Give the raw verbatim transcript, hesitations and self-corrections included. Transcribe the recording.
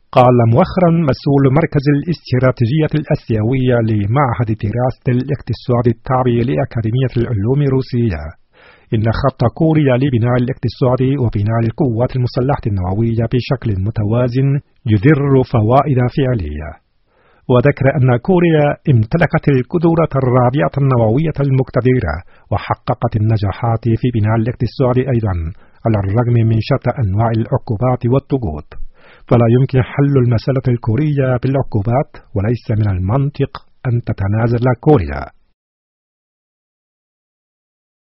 قال مؤخرا مسؤول مركز الاستراتيجية الآسيوية لمعهد دراسة الاقتصاد التابع لأكاديمية العلوم الروسية إن خط كوريا لبناء الاقتصاد وبناء القوات المسلحة النووية بشكل متوازن يدر فوائد فعلية. وذكر أن كوريا امتلكت القدرة الرابعة النووية المقتدرة وحققت النجاحات في بناء الاقتصاد أيضا على الرغم من شتى أنواع العقوبات والضغوط، فلا يمكن حل المسألة الكورية بالعقوبات، وليس من المنطق أن تتنازل كوريا.